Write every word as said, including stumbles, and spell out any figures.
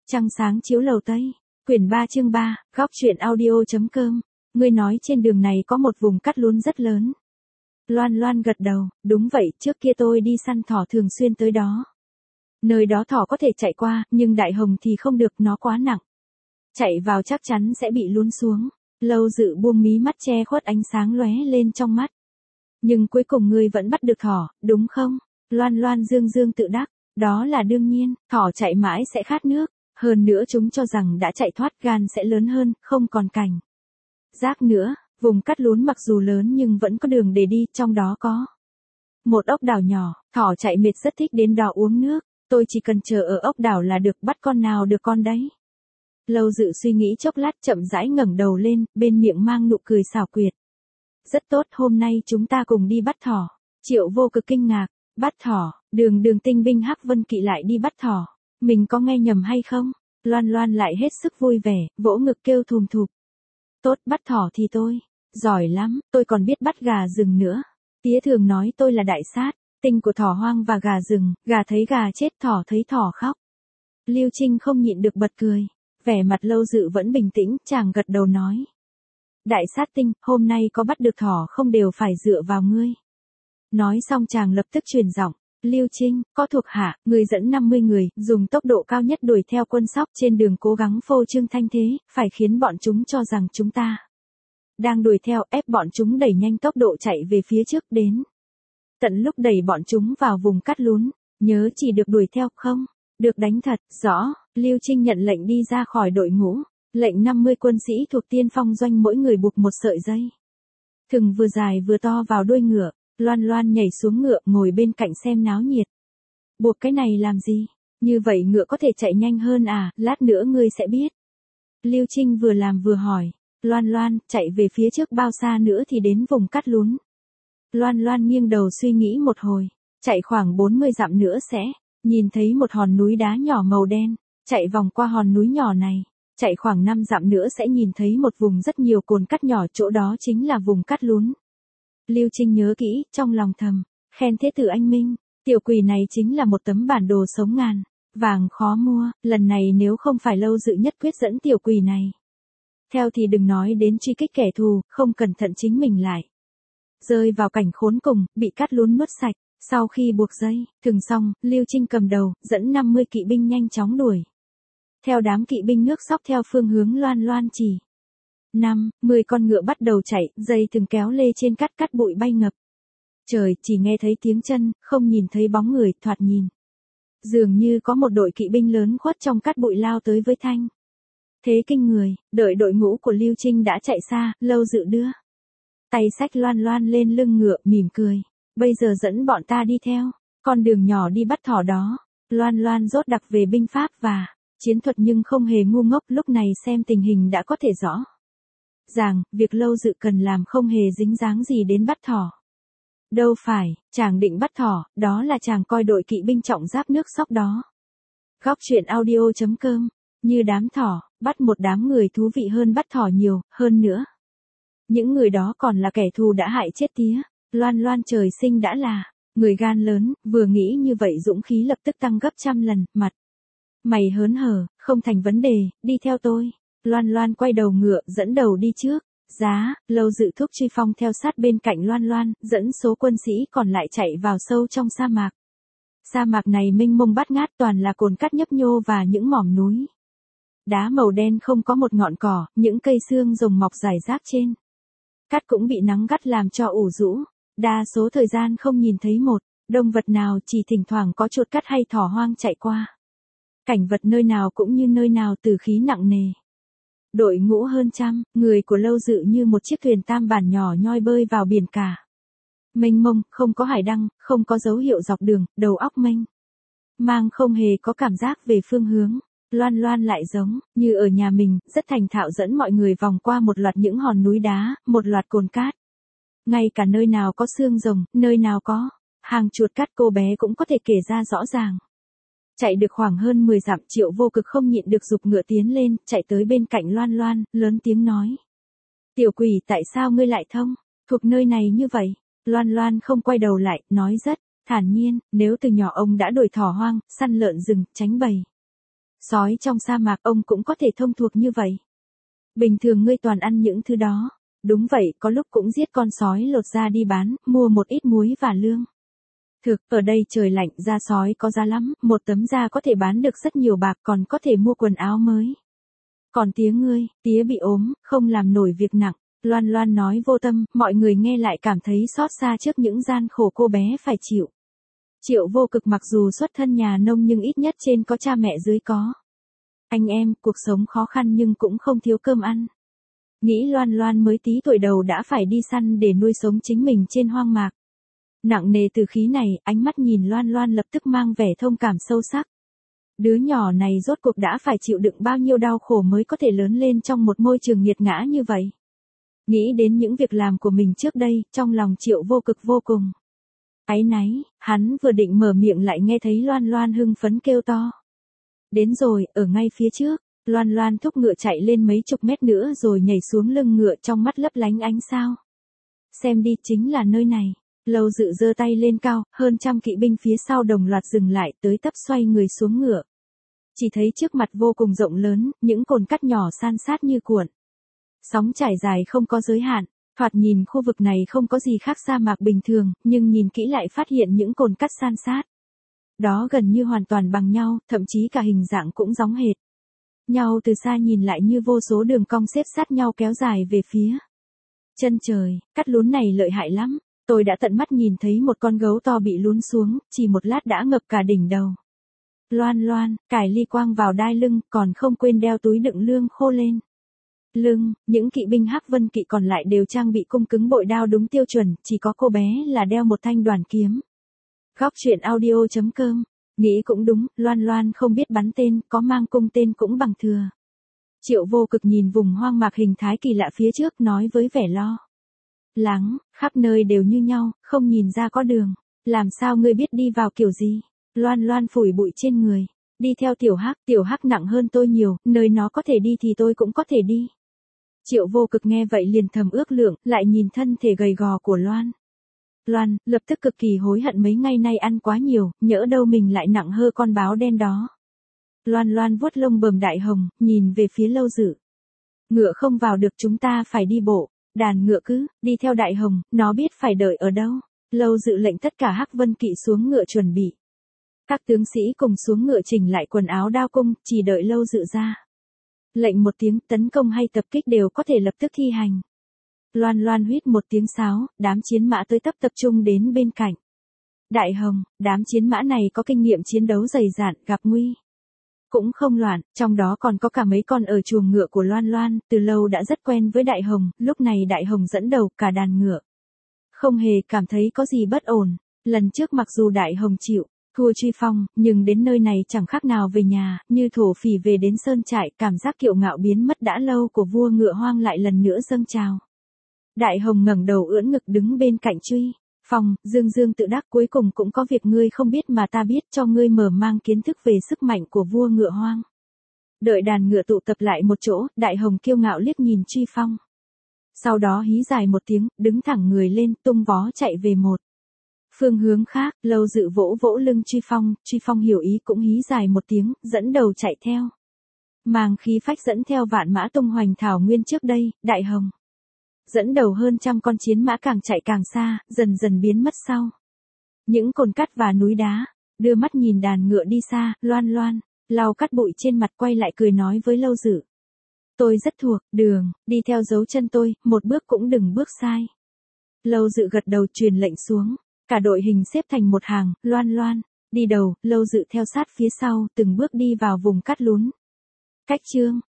Trăng sáng chiếu lầu Tây, quyển ba chương ba, góc truyện audio.com. Ngươi nói trên đường này có một vùng cắt lún rất lớn. Loan Loan gật đầu, đúng vậy, trước kia tôi đi săn thỏ thường xuyên tới đó. Nơi đó thỏ có thể chạy qua, nhưng đại hồng thì không được, nó quá nặng. Chạy vào chắc chắn sẽ bị lún xuống. Lâu Dự buông mí mắt che khuất ánh sáng lóe lên trong mắt. Nhưng cuối cùng ngươi vẫn bắt được thỏ, đúng không? Loan Loan dương dương tự đắc, đó là đương nhiên, thỏ chạy mãi sẽ khát nước. Hơn nữa chúng cho rằng đã chạy thoát gan sẽ lớn hơn, không còn cảnh rác nữa. Vùng cắt lún mặc dù lớn nhưng vẫn có đường để đi, trong đó có một ốc đảo nhỏ, thỏ chạy mệt rất thích đến đó uống nước, tôi chỉ cần chờ ở ốc đảo là được, bắt con nào được con đấy. Lâu Dự suy nghĩ chốc lát chậm rãi ngẩng đầu lên, bên miệng mang nụ cười xảo quyệt. Rất tốt, hôm nay chúng ta cùng đi bắt thỏ. Triệu Vô Cực kinh ngạc, bắt thỏ, đường đường tinh binh Hắc Vân Kỵ lại đi bắt thỏ, mình có nghe nhầm hay không? Loan Loan lại hết sức vui vẻ, vỗ ngực kêu thùm thụp. Tốt, bắt thỏ thì tôi giỏi lắm, tôi còn biết bắt gà rừng nữa. Tía thường nói tôi là đại sát tinh của thỏ hoang và gà rừng, gà thấy gà chết, thỏ thấy thỏ khóc. Lưu Trinh không nhịn được bật cười, vẻ mặt Lâu Dự vẫn bình tĩnh, chàng gật đầu nói. Đại sát tinh, hôm nay có bắt được thỏ không đều phải dựa vào ngươi. Nói xong chàng lập tức truyền giọng. Lưu Trinh, có thuộc hạ, người dẫn năm mươi người, dùng tốc độ cao nhất đuổi theo quân Sóc trên đường, cố gắng phô trương thanh thế, phải khiến bọn chúng cho rằng chúng ta đang đuổi theo, ép bọn chúng đẩy nhanh tốc độ chạy về phía trước, đến tận lúc đẩy bọn chúng vào vùng cắt lún, nhớ chỉ được đuổi theo, không được đánh thật. Rõ. Lưu Trinh nhận lệnh đi ra khỏi đội ngũ, lệnh năm mươi quân sĩ thuộc Tiên Phong doanh mỗi người buộc một sợi dây thừng vừa dài vừa to vào đuôi ngựa. Loan Loan nhảy xuống ngựa, ngồi bên cạnh xem náo nhiệt. Buộc cái này làm gì? Như vậy ngựa có thể chạy nhanh hơn à, lát nữa ngươi sẽ biết. Lưu Trinh vừa làm vừa hỏi. Loan Loan, chạy về phía trước bao xa nữa thì đến vùng cắt lún? Loan Loan nghiêng đầu suy nghĩ một hồi. Chạy khoảng bốn mươi dặm nữa sẽ nhìn thấy một hòn núi đá nhỏ màu đen. Chạy vòng qua hòn núi nhỏ này. Chạy khoảng năm dặm nữa sẽ nhìn thấy một vùng rất nhiều cồn cắt nhỏ, chỗ đó chính là vùng cắt lún. Lưu Trinh nhớ kỹ, trong lòng thầm khen Thế Tử anh minh, tiểu quỷ này chính là một tấm bản đồ sống ngàn vàng khó mua, lần này nếu không phải Lâu Dự nhất quyết dẫn tiểu quỷ này theo thì đừng nói đến truy kích kẻ thù, không cẩn thận chính mình lại rơi vào cảnh khốn cùng, bị cắt lún nuốt sạch. Sau khi buộc dây thừng xong, Lưu Trinh cầm đầu, dẫn năm mươi kỵ binh nhanh chóng đuổi theo đám kỵ binh nước Sóc theo phương hướng Loan Loan chỉ. Năm, mười con ngựa bắt đầu chạy, dây thừng kéo lê trên cát, cát bụi bay ngập trời, chỉ nghe thấy tiếng chân, không nhìn thấy bóng người, thoạt nhìn dường như có một đội kỵ binh lớn khuất trong cát bụi lao tới với thanh thế kinh người. Đợi đội ngũ của Lưu Trinh đã chạy xa, Lâu Dự đưa tay xách Loan Loan lên lưng ngựa, mỉm cười. Bây giờ dẫn bọn ta đi theo con đường nhỏ đi bắt thỏ đó. Loan Loan rốt đặc về binh pháp và chiến thuật nhưng không hề ngu ngốc, lúc này xem tình hình đã có thể rõ ràng, việc Lâu Dự cần làm không hề dính dáng gì đến bắt thỏ. Đâu phải, chàng định bắt thỏ, đó là chàng coi đội kỵ binh trọng giáp nước Sóc đó. Góc truyện audio.com, như đám thỏ, bắt một đám người thú vị hơn bắt thỏ nhiều, hơn nữa. Những người đó còn là kẻ thù đã hại chết tía. Loan Loan trời sinh đã là người gan lớn, vừa nghĩ như vậy dũng khí lập tức tăng gấp trăm lần, mặt mày hớn hở, không thành vấn đề, đi theo tôi. Loan Loan quay đầu ngựa, dẫn đầu đi trước. Giá, Lâu Dự thúc truy phong theo sát bên cạnh Loan Loan, dẫn số quân sĩ còn lại chạy vào sâu trong sa mạc. Sa mạc này mênh mông bát ngát, toàn là cồn cát nhấp nhô và những mỏm núi đá màu đen, không có một ngọn cỏ, những cây xương rồng mọc rải rác trên cát cũng bị nắng gắt làm cho ủ rũ. Đa số thời gian không nhìn thấy một động vật nào, chỉ thỉnh thoảng có chuột cát hay thỏ hoang chạy qua. Cảnh vật nơi nào cũng như nơi nào từ khí nặng nề. Đội ngũ hơn trăm người của Lâu Dự như một chiếc thuyền tam bản nhỏ nhoi bơi vào biển cả mênh mông, không có hải đăng, không có dấu hiệu dọc đường, đầu óc mênh mang, không hề có cảm giác về phương hướng. Loan Loan lại giống như ở nhà mình, rất thành thạo dẫn mọi người vòng qua một loạt những hòn núi đá, một loạt cồn cát. Ngay cả nơi nào có xương rồng, nơi nào có hàng chuột cát, cô bé cũng có thể kể ra rõ ràng. Chạy được khoảng hơn mười dặm, Triệu Vô Cực không nhịn được giục ngựa tiến lên, chạy tới bên cạnh Loan Loan, lớn tiếng nói. Tiểu quỷ, tại sao ngươi lại thông thuộc nơi này như vậy? Loan Loan không quay đầu lại, nói rất thản nhiên, nếu từ nhỏ ông đã đuổi thỏ hoang, săn lợn rừng, tránh bầy Sói trong sa mạc ông cũng có thể thông thuộc như vậy. Bình thường ngươi toàn ăn những thứ đó. Đúng vậy, có lúc cũng giết con sói lột da đi bán, mua một ít muối và lương. Thực, ở đây trời lạnh, da sói có giá lắm, một tấm da có thể bán được rất nhiều bạc, còn có thể mua quần áo mới. Còn tía ngươi, tía bị ốm, không làm nổi việc nặng. Loan Loan nói vô tâm, mọi người nghe lại cảm thấy xót xa trước những gian khổ cô bé phải chịu. Triệu Vô Cực mặc dù xuất thân nhà nông nhưng ít nhất trên có cha mẹ dưới có anh em, cuộc sống khó khăn nhưng cũng không thiếu cơm ăn. Nghĩ Loan Loan mới tí tuổi đầu đã phải đi săn để nuôi sống chính mình trên hoang mạc. Nặng nề từ khí này, ánh mắt nhìn Loan Loan lập tức mang vẻ thông cảm sâu sắc. Đứa nhỏ này rốt cuộc đã phải chịu đựng bao nhiêu đau khổ mới có thể lớn lên trong một môi trường nghiệt ngã như vậy. Nghĩ đến những việc làm của mình trước đây, trong lòng Triệu Vô Cực vô cùng áy náy, hắn vừa định mở miệng lại nghe thấy Loan Loan hưng phấn kêu to. Đến rồi, ở ngay phía trước. Loan Loan thúc ngựa chạy lên mấy chục mét nữa rồi nhảy xuống lưng ngựa, trong mắt lấp lánh ánh sao. Xem đi, chính là nơi này. Lâu Dự giơ tay lên cao, hơn trăm kỵ binh phía sau đồng loạt dừng lại, tới tấp xoay người xuống ngựa. Chỉ thấy trước mặt vô cùng rộng lớn, những cồn cát nhỏ san sát như cuộn. Sóng trải dài không có giới hạn, thoạt nhìn khu vực này không có gì khác sa mạc bình thường, nhưng nhìn kỹ lại phát hiện những cồn cát san sát. Đó gần như hoàn toàn bằng nhau, thậm chí cả hình dạng cũng giống hệt nhau, từ xa nhìn lại như vô số đường cong xếp sát nhau kéo dài về phía chân trời. Cắt lún này lợi hại lắm, tôi đã tận mắt nhìn thấy một con gấu to bị lún xuống, chỉ một lát đã ngập cả đỉnh đầu. Loan Loan, cài ly quang vào đai lưng, còn không quên đeo túi đựng lương khô lên lưng. Những kỵ binh Hắc Vân Kỵ còn lại đều trang bị cung cứng bội đao đúng tiêu chuẩn, chỉ có cô bé là đeo một thanh đoàn kiếm. Góc truyện audio chấm com. Nghĩ cũng đúng, Loan Loan không biết bắn tên, có mang cung tên cũng bằng thừa. Triệu Vô Cực nhìn vùng hoang mạc hình thái kỳ lạ phía trước, nói với vẻ lo lắng, khắp nơi đều như nhau, không nhìn ra có đường. Làm sao ngươi biết đi vào kiểu gì? Loan Loan phủi bụi trên người. Đi theo Tiểu Hắc, Tiểu Hắc nặng hơn tôi nhiều, nơi nó có thể đi thì tôi cũng có thể đi. Triệu Vô Cực nghe vậy liền thầm ước lượng, lại nhìn thân thể gầy gò của Loan Loan, lập tức cực kỳ hối hận mấy ngày nay ăn quá nhiều, nhỡ đâu mình lại nặng hơn con báo đen đó. Loan Loan vuốt lông bờm Đại Hồng, nhìn về phía Lâu Dự. Ngựa không vào được, chúng ta phải đi bộ. Đàn ngựa cứ đi theo Đại Hồng, nó biết phải đợi ở đâu. Lâu Dự lệnh tất cả Hắc Vân Kỵ xuống ngựa chuẩn bị. Các tướng sĩ cùng xuống ngựa chỉnh lại quần áo đao cung, chỉ đợi Lâu Dự ra lệnh một tiếng, tấn công hay tập kích đều có thể lập tức thi hành. Loan Loan huýt một tiếng sáo, đám chiến mã tới tấp tập trung đến bên cạnh Đại Hồng. Đám chiến mã này có kinh nghiệm chiến đấu dày dạn, gặp nguy cũng không loạn, trong đó còn có cả mấy con ở chuồng ngựa của Loan Loan, từ lâu đã rất quen với Đại Hồng. Lúc này Đại Hồng dẫn đầu cả đàn ngựa, không hề cảm thấy có gì bất ổn. Lần trước mặc dù Đại Hồng chịu thua Truy Phong, nhưng đến nơi này chẳng khác nào về nhà, như thổ phỉ về đến sơn trại. Cảm giác kiệu ngạo biến mất đã lâu của vua ngựa hoang lại lần nữa dâng trào. Đại Hồng ngẩng đầu ưỡn ngực đứng bên cạnh Truy Phong, dương dương tự đắc, cuối cùng cũng có việc ngươi không biết mà ta biết, cho ngươi mở mang kiến thức về sức mạnh của vua ngựa hoang. Đợi đàn ngựa tụ tập lại một chỗ, Đại Hồng kiêu ngạo liếc nhìn Truy Phong. Sau đó hí dài một tiếng, đứng thẳng người lên, tung vó chạy về một phương hướng khác. Lâu Dự vỗ vỗ lưng Truy Phong, Truy Phong hiểu ý cũng hí dài một tiếng, dẫn đầu chạy theo. Mang khí phách dẫn theo vạn mã tung hoành thảo nguyên trước đây, Đại Hồng dẫn đầu hơn trăm con chiến mã càng chạy càng xa, dần dần biến mất sau những cồn cát và núi đá. Đưa mắt nhìn đàn ngựa đi xa, Loan Loan lau cát bụi trên mặt, quay lại cười nói với Lâu Dự. Tôi rất thuộc đường, đi theo dấu chân tôi, một bước cũng đừng bước sai. Lâu Dự gật đầu truyền lệnh xuống, cả đội hình xếp thành một hàng, Loan Loan đi đầu, Lâu Dự theo sát phía sau, từng bước đi vào vùng cát lún. Cách chương